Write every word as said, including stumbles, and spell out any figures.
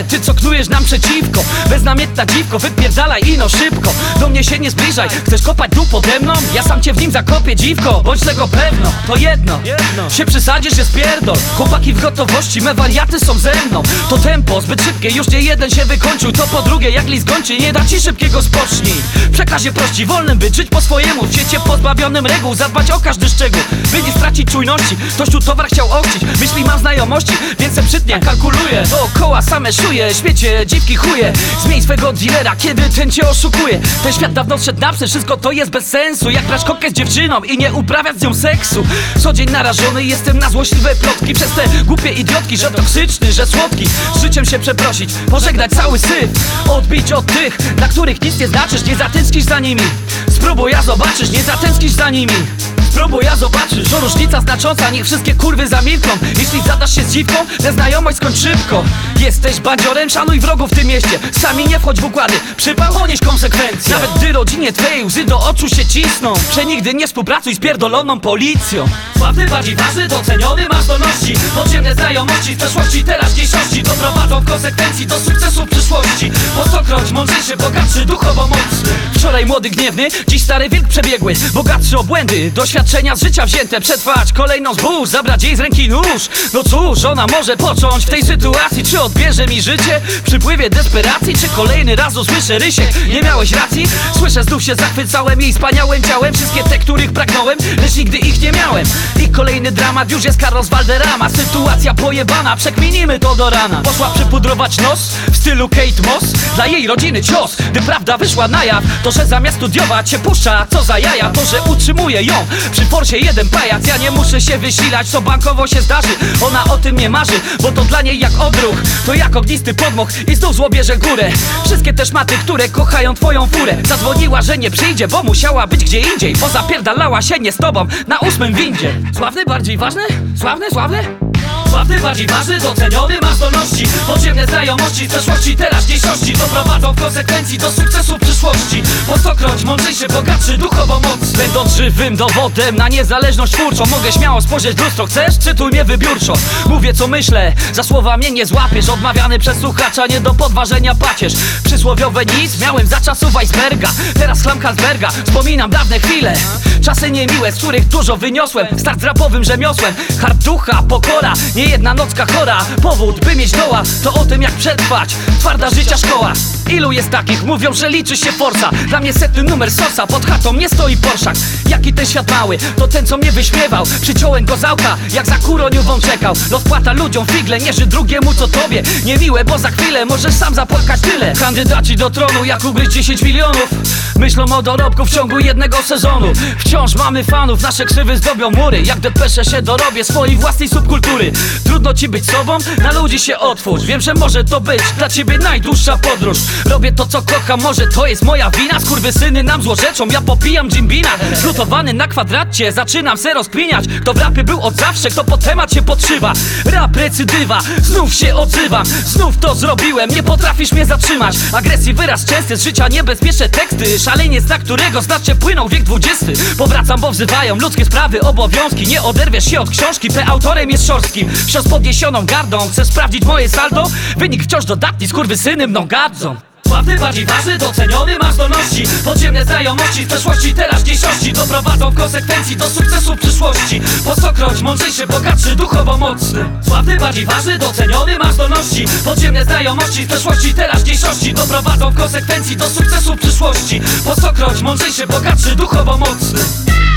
ty co knujesz nam przeciwko. Beznamiętna dziwko, wypierdalaj ino szybko. Do mnie się nie zbliżaj, chcesz kopać dół pode mną? Ja sam cię w nim zakopię, dziwko, bądź tego pewno. To jedno, się przysadzisz, jest pierdol. Chłopaki w gotowości, me wariaty są ze mną. To tempo zbyt szybkie, już nie jeden się wykończył. To po drugie, jak list gończy, nie da ci szybkiego spocznij. Przekaz się prości, wolnym być, żyć po swojemu. W świecie pozbawionym reguł, zadbać o każdy szczegół. By nie stracić czujności, ktoś tu towar chciał ochcić. Myśli mam znajomości, więc se przytnie kalkuluje. Dookoła same szuje, śmiecie, dziwki chuje. Zmień swego dealera, kiedy ten cię oszukuje. Ten świat dawno zszedł na psy, wszystko to jest bez sensu. Jak brać kokę z dziewczyną i nie uprawiać z nią seksu. Co dzień narażony jestem na złośliwe plotki. Przez te głupie idiotki, że toksyczny, że słodki. Z życiem się przeprosić, pożegnać cały syf. Odbić od tych, dla których nic nie znaczysz. Nie zatęsknisz za nimi. Spróbuj, a zobaczysz, nie zatęsknisz za nimi. Spróbuj, ja zobaczysz, że różnica znacząca, niech wszystkie kurwy zamilkną. Jeśli zadasz się z dziwką, tę znajomość skończ szybko. Jesteś bandziorem, szanuj wrogów w tym mieście. Sami nie wchodź w układy, przypał ponieść konsekwencje. Nawet gdy rodzinie twojej łzy do oczu się cisną, przenigdy nie współpracuj z pierdoloną policją. Sławny, bardziej ważny, doceniony, masz zdolności. Podziemne znajomości z przeszłości, teraźniejszości doprowadzą w konsekwencji do sukcesu w przyszłości. Po stokroć mądrzejszy, bogatszy, duchowo mocny. Wczoraj młody, gniewny, dziś stary wilk przebiegły. Bogatszy o błędy, doświadczenia z życia wzięte. Przetrwać kolejną zbóż, zabrać jej z ręki nóż. No cóż, ona może począć w tej sytuacji. Czy odbierze mi życie w przypływie desperacji? Czy kolejny raz usłyszę rysiek, nie miałeś racji? Słyszę, znów się zachwycałem jej wspaniałym ciałem. Wszystkie te, których pragnąłem, lecz nigdy ich nie miałem. I kolejny dramat, już jest Carlos Valderrama. Sytuacja pojebana, przekminimy to do rana. Poszła przypudrować nos w stylu Kate Moss. Dla jej rodziny cios, gdy prawda wyszła na jaw. To, że zamiast studiować się puszcza, co za jaja. To, że utrzymuje ją przy forsie jeden pajac. Ja nie muszę się wysilać, co bankowo się zdarzy. Ona o tym nie marzy, bo to dla niej jak odruch. To jak ognisty podmuch i znów zło bierze górę. Wszystkie te szmaty, które kochają twoją furę. Zadzwoniła, że nie przyjdzie, bo musiała być gdzie indziej. Bo zapierdalała się nie z tobą na ósmym windzie. Sławny, bardziej ważny? Sławny, sławny? Sławny, bardziej ważny, doceniony, masz zdolności. Podziemne znajomości z przeszłości, teraźniejszości doprowadzą w konsekwencji do sukcesu w przyszłości. Po stokroć mądrzejszy, bogatszy, duchowo mocny. Będąc żywym dowodem na niezależność twórczą, mogę śmiało spojrzeć w lustro, chcesz? Czytuj mnie wybiórczo. Mówię co myślę, za słowa mnie nie złapiesz. Odmawiany przez słuchacza, nie do podważenia pacierz. Przysłowiowe nic miałem za czasów iceberga. Teraz chlam Carlsberga, wspominam dawne chwile. Czasy niemiłe, z których dużo wyniosłem. Start z rapowym rzemiosłem, hard ducha, pokora. Nie jedna nocka chora, powód by mieć doła. To o tym jak przetrwać, twarda życia szkoła. Ilu jest takich, mówią, że liczy się forsa. Dla mnie setny numer sosa, pod chatą nie stoi Porszak. Jaki ten świat mały, to ten co mnie wyśmiewał. Przyciąłem go z auta, jak za kuroniówą czekał. Los płata ludziom figle, nie ży drugiemu co tobie. Niemiłe, bo za chwilę możesz sam zapłakać tyle. Kandydaci do tronu, jak ugryźć dziesięć milionów. Myślą o dorobku w ciągu jednego sezonu. Wciąż mamy fanów, nasze krzywy zdobią mury. Jak depesze się dorobię swojej własnej subkultury. Trudno ci być sobą, na ludzi się otwórz. Wiem, że może to być dla ciebie najdłuższa podróż. Robię to co kocham, może to jest moja wina. Skurwysyny nam złorzeczą, ja popijam Jimbina. Zlutowany na kwadracie, zaczynam se rozkminiać. Kto w rapie był od zawsze, kto po temat się podszywa. Rap recydywa, znów się odzywam. Znów to zrobiłem, nie potrafisz mnie zatrzymać. Agresji wyraz częsty, z życia niebezpieczne teksty. Szaleniec, na którego znacznie płynął wiek dwudziesty. Powracam, bo wzywają ludzkie sprawy, obowiązki. Nie oderwiesz się od książki, P autorem jest Szorskim. Wciąż z podniesioną gardą, chcesz sprawdzić moje saldo? Wynik wciąż dodatni, skurwysyny mną gardzą. Sławny, bardziej ważny, doceniony, masz zdolności. Podziemne znajomości z przeszłości, teraźniejszości doprowadzą w konsekwencji do sukcesu w przyszłości. Po stokroć mądrzejszy, bogatszy, duchowo mocny. Sławny, bardziej ważny, doceniony, masz zdolności. Podziemne znajomości z przeszłości, teraźniejszości doprowadzą w konsekwencji do sukcesu w przyszłości. Po stokroć mądrzejszy, bogatszy, duchowo mocny.